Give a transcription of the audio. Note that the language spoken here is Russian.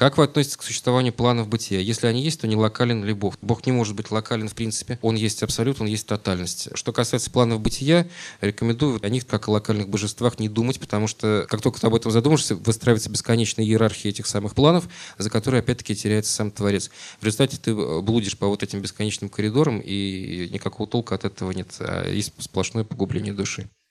Как вы относитесь к существованию планов бытия? Если они есть, то не локален ли Бог? Бог не может быть локален в принципе. Он есть абсолют, он есть тотальность. Что касается планов бытия, рекомендую о них, как о локальных божествах, не думать, потому что как только ты об этом задумаешься, выстраивается бесконечная иерархия этих самых планов, за которые, опять-таки, теряется сам Творец. В результате ты блудишь по вот этим бесконечным коридорам, и никакого толка от этого нет. А есть сплошное погубление души.